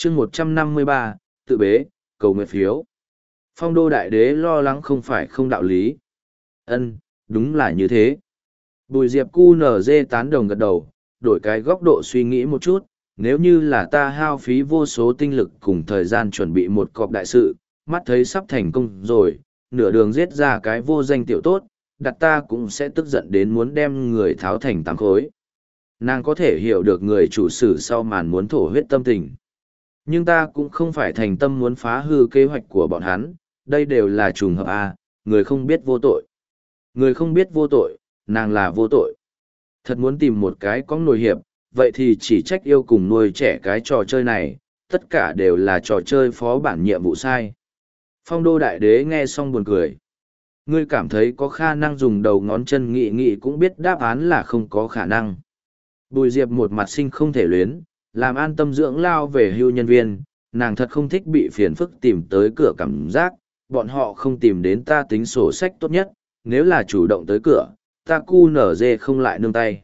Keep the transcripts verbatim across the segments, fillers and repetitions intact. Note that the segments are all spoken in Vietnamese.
chương một trăm năm mươi ba, tự bế, cầu nguyện phiếu. Phong đô đại đế lo lắng không phải không đạo lý. Ân, đúng là như thế. Bùi Diệp cu nở dê tán đồng gật đầu, đổi cái góc độ suy nghĩ một chút, nếu như là ta hao phí vô số tinh lực cùng thời gian chuẩn bị một cọp đại sự, mắt thấy sắp thành công rồi, nửa đường giết ra cái vô danh tiểu tốt, đặt ta cũng sẽ tức giận đến muốn đem người tháo thành tám khối. Nàng có thể hiểu được người chủ sử sau màn muốn thổ huyết tâm tình. Nhưng ta cũng không phải thành tâm muốn phá hư kế hoạch của bọn hắn, đây đều là trùng hợp à, người không biết vô tội. Người không biết vô tội, nàng là vô tội. Thật muốn tìm một cái có nổi hiệp, vậy thì chỉ trách yêu cùng nuôi trẻ cái trò chơi này, tất cả đều là trò chơi phó bản nhiệm vụ sai. Phong đô đại đế nghe xong buồn cười. Ngươi cảm thấy có khả năng dùng đầu ngón chân nghị nghị cũng biết đáp án là không có khả năng. Bùi Diệp một mặt sinh không thể luyến, làm an tâm dưỡng lao về hưu nhân viên, nàng thật không thích bị phiền phức tìm tới cửa cảm giác, bọn họ không tìm đến ta tính sổ sách tốt nhất, nếu là chủ động tới cửa, ta cu nở dê không lại nương tay.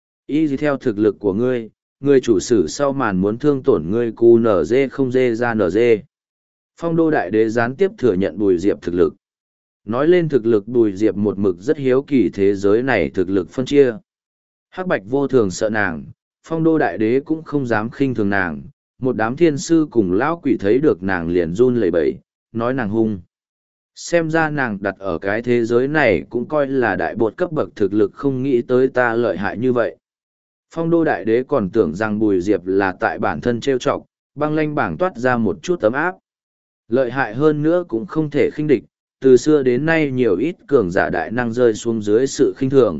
Y gì theo thực lực của ngươi, ngươi chủ sử sau màn muốn thương tổn ngươi cu nở dê không dê ra nở dê. Phong đô đại đế gián tiếp thừa nhận Bùi Diệp thực lực. Nói lên thực lực Bùi Diệp một mực rất hiếu kỳ thế giới này thực lực phân chia. Hắc bạch vô thường sợ nàng, phong đô đại đế cũng không dám khinh thường nàng, một đám thiên sư cùng lão quỷ thấy được nàng liền run lẩy bẩy, nói nàng hung. Xem ra nàng đặt ở cái thế giới này cũng coi là đại bột cấp bậc thực lực, không nghĩ tới ta lợi hại như vậy. Phong đô đại đế còn tưởng rằng Bùi Diệp là tại bản thân trêu chọc, băng lanh bảng toát ra một chút tấm áp. Lợi hại hơn nữa cũng không thể khinh địch, từ xưa đến nay nhiều ít cường giả đại năng rơi xuống dưới sự khinh thường.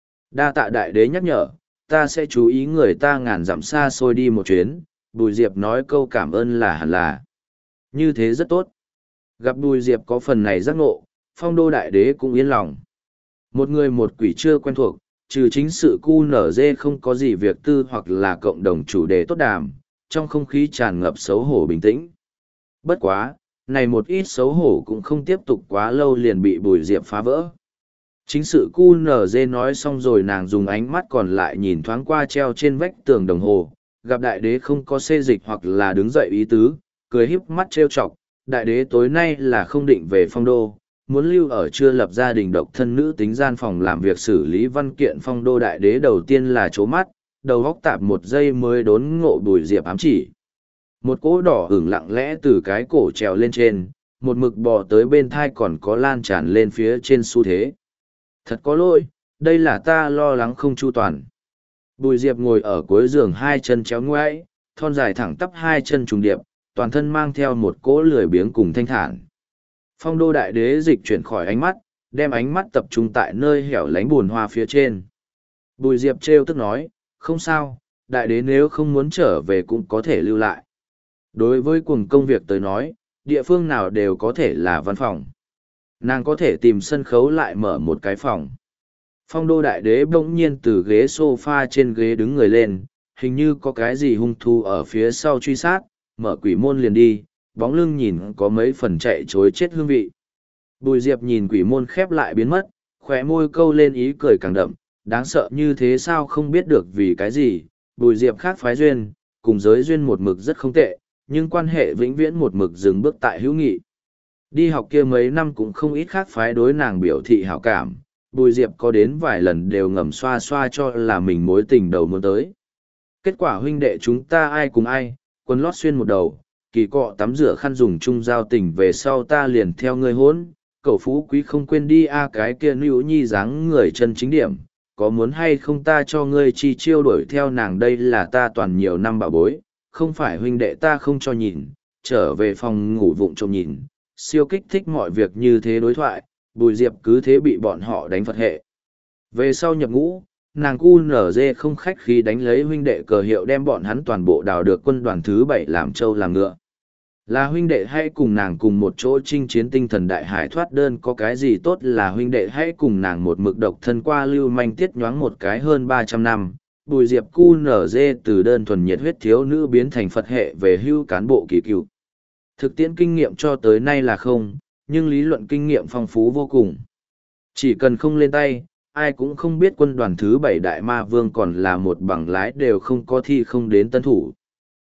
Đa tạ đại đế nhắc nhở, ta sẽ chú ý người ta ngàn dặm xa xôi đi một chuyến. Bùi Diệp nói câu cảm ơn là hẳn là. Như thế rất tốt. Gặp Bùi Diệp có phần này giác ngộ, phong đô đại đế cũng yên lòng. Một người một quỷ chưa quen thuộc, trừ chính sự cu nở dê không có gì việc tư hoặc là cộng đồng chủ đề tốt đàm, trong không khí tràn ngập xấu hổ bình tĩnh. Bất quá, này một ít xấu hổ cũng không tiếp tục quá lâu liền bị Bùi Diệp phá vỡ. Chính sự cu nở dê nói xong rồi, nàng dùng ánh mắt còn lại nhìn thoáng qua treo trên vách tường đồng hồ, gặp đại đế không có xê dịch hoặc là đứng dậy ý tứ, cười híp mắt trêu chọc. Đại đế tối nay là không định về phong đô, muốn lưu ở chưa lập gia đình độc thân nữ tính gian phòng làm việc xử lý văn kiện. Phong đô đại đế đầu tiên là chố mắt, đầu góc tạp một giây mới đốn ngộ Bùi Diệp ám chỉ. Một cỗ đỏ hửng lặng lẽ từ cái cổ trèo lên trên, một mực bò tới bên thai còn có lan tràn lên phía trên xu thế. Thật có lỗi, đây là ta lo lắng không chu toàn. Bùi Diệp ngồi ở cuối giường, hai chân chéo ngoãi, thon dài thẳng tắp hai chân trùng điệp, toàn thân mang theo một cỗ lười biếng cùng thanh thản. Phong đô đại đế dịch chuyển khỏi ánh mắt, đem ánh mắt tập trung tại nơi hẻo lánh buồn hoa phía trên. Bùi Diệp trêu tức nói, không sao, đại đế nếu không muốn trở về cũng có thể lưu lại. Đối với cuồng công việc tới nói, địa phương nào đều có thể là văn phòng. Nàng có thể tìm sân khấu lại mở một cái phòng. Phong đô đại đế bỗng nhiên từ ghế sofa trên ghế đứng người lên, hình như có cái gì hung thu ở phía sau truy sát, mở quỷ môn liền đi, bóng lưng nhìn có mấy phần chạy chối chết hương vị. Bùi Diệp nhìn quỷ môn khép lại biến mất, khóe môi câu lên ý cười càng đậm, đáng sợ như thế sao không biết được vì cái gì. Bùi Diệp khác phái duyên, cùng giới duyên một mực rất không tệ, nhưng quan hệ vĩnh viễn một mực dừng bước tại hữu nghị. Đi học kia mấy năm cũng không ít khác phái đối nàng biểu thị hảo cảm, Bùi Diệp có đến vài lần đều ngầm xoa xoa cho là mình mối tình đầu muốn tới. Kết quả huynh đệ chúng ta ai cùng ai, quần lót xuyên một đầu, kỳ cọ tắm rửa khăn dùng chung giao tình về sau ta liền theo ngươi hốn, cậu phú quý không quên đi a cái kia nữ nhi dáng người chân chính điểm, có muốn hay không ta cho ngươi chi chiêu đuổi theo nàng, đây là ta toàn nhiều năm bảo bối, không phải huynh đệ ta không cho nhìn, trở về phòng ngủ vụng trộm nhìn, siêu kích thích mọi việc như thế đối thoại. Bùi Diệp cứ thế bị bọn họ đánh phật hệ. Về sau nhập ngũ, nàng cu nở dê không khách khí đánh lấy huynh đệ cờ hiệu đem bọn hắn toàn bộ đào được quân đoàn thứ bảy làm trâu làm ngựa. Là huynh đệ hãy cùng nàng cùng một chỗ chinh chiến tinh thần đại hải thoát đơn, có cái gì tốt là huynh đệ hãy cùng nàng một mực độc thân qua lưu manh tiết nhoáng một cái hơn ba trăm năm. Bùi Diệp cu nở dê từ đơn thuần nhiệt huyết thiếu nữ biến thành phật hệ về hưu cán bộ kỳ cựu. Thực tiễn kinh nghiệm cho tới nay là không, nhưng lý luận kinh nghiệm phong phú vô cùng. Chỉ cần không lên tay, ai cũng không biết quân đoàn thứ bảy đại ma vương còn là một bằng lái đều không có thi không đến tân thủ.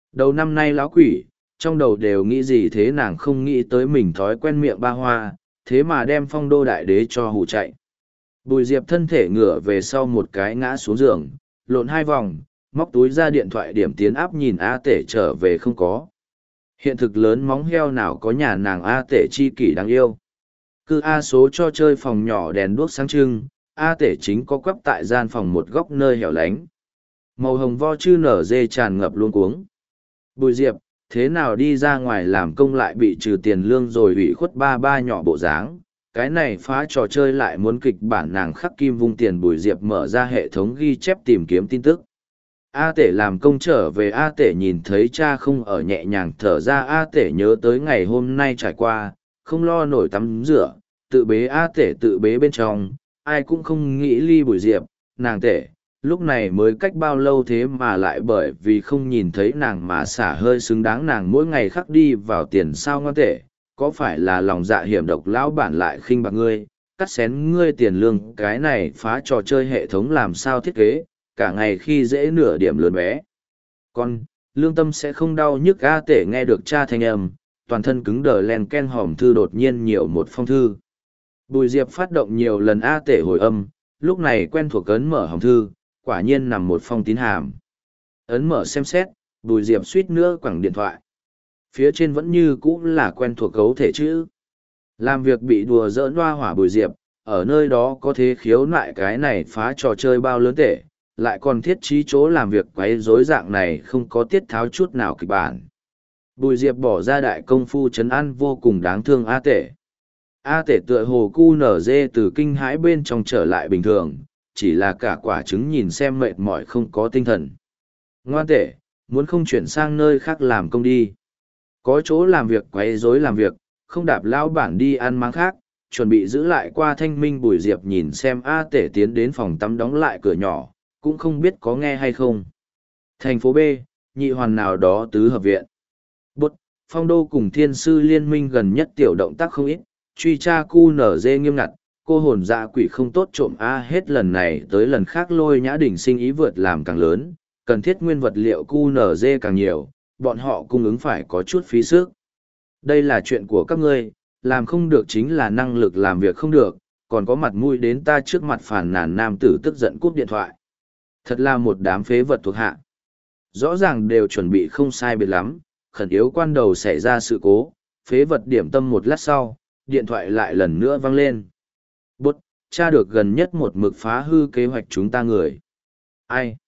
Đầu năm nay lão quỷ, trong đầu đều nghĩ gì thế nàng không nghĩ tới mình thói quen miệng ba hoa, thế mà đem phong đô đại đế cho hù chạy. Bùi Diệp thân thể ngửa về sau một cái ngã xuống giường, lộn hai vòng, móc túi ra điện thoại điểm tiến áp nhìn A Tể trở về không có. Hiện thực lớn móng heo nào có nhà nàng A Tể chi kỷ đáng yêu. Cứ A số cho chơi phòng nhỏ đèn đuốc sáng trưng, A Tể chính có quắp tại gian phòng một góc nơi hẻo lánh. Màu hồng vo chư nở dê tràn ngập luôn cuống. Bùi Diệp, thế nào đi ra ngoài làm công lại bị trừ tiền lương rồi ủy khuất ba ba nhỏ bộ dáng. Cái này phá trò chơi lại muốn kịch bản nàng khắc kim vung tiền. Bùi Diệp mở ra hệ thống ghi chép tìm kiếm tin tức. A Tể làm công trở về. A Tể nhìn thấy cha không ở, nhẹ nhàng thở ra. A Tể nhớ tới ngày hôm nay trải qua, không lo nổi tắm rửa, tự bế. A Tể tự bế bên trong, ai cũng không nghĩ ly Bùi Diệp, nàng Tể. Lúc này mới cách bao lâu thế mà lại bởi vì không nhìn thấy nàng mà xả hơi xứng đáng. Nàng mỗi ngày khắc đi vào tiền sao ngoan Tể, có phải là lòng dạ hiểm độc lão bản lại khinh bạc ngươi, cắt xén ngươi tiền lương? Cái này phá trò chơi hệ thống làm sao thiết kế, cả ngày khi dễ nửa điểm lớn bé. Con, lương tâm sẽ không đau nhức. A Tể nghe được cha thanh âm, toàn thân cứng đờ, len ken hòm thư đột nhiên nhiều một phong thư. Bùi Diệp phát động nhiều lần A Tể hồi âm, lúc này quen thuộc ấn mở hòm thư, quả nhiên nằm một phong tín hàm. Ấn mở xem xét, Bùi Diệp suýt nữa quẳng điện thoại. Phía trên vẫn như cũ là quen thuộc gấu thể chữ. Làm việc bị đùa giỡn hoa hỏa Bùi Diệp, ở nơi đó có thế khiếu nại cái này phá trò chơi bao lớn tể, lại còn thiết trí chỗ làm việc quấy rối dạng này không có tiết tháo chút nào kịch bản. Bùi Diệp bỏ ra đại công phu trấn an vô cùng đáng thương A Tể. A Tể tựa hồ cu nở dê từ kinh hãi bên trong trở lại bình thường, chỉ là cả quả trứng nhìn xem mệt mỏi không có tinh thần. Ngoan Tể, muốn không chuyển sang nơi khác làm công đi. Có chỗ làm việc quấy rối làm việc, không đạp lao bản đi ăn máng khác, chuẩn bị giữ lại qua thanh minh. Bùi Diệp nhìn xem A Tể tiến đến phòng tắm đóng lại cửa nhỏ, cũng không biết có nghe hay không. Thành phố B, nhị hoàn nào đó tứ hợp viện. Bút, phong đô cùng thiên sư liên minh gần nhất tiểu động tác không ít, truy tra cu nở dê nghiêm ngặt, cô hồn dạ quỷ không tốt trộm A hết lần này tới lần khác lôi nhã đỉnh sinh ý vượt làm càng lớn, cần thiết nguyên vật liệu cu nở dê càng nhiều, bọn họ cung ứng phải có chút phí sức. Đây là chuyện của các ngươi, làm không được chính là năng lực làm việc không được, còn có mặt mũi đến ta trước mặt phản nàn. Nam tử tức giận cúp điện thoại. Thật là một đám phế vật thuộc hạ. Rõ ràng đều chuẩn bị không sai biệt lắm, khẩn yếu quan đầu xảy ra sự cố, phế vật điểm tâm. Một lát sau, điện thoại lại lần nữa vang lên. Bút, tra được gần nhất một mực phá hư kế hoạch chúng ta người. Ai?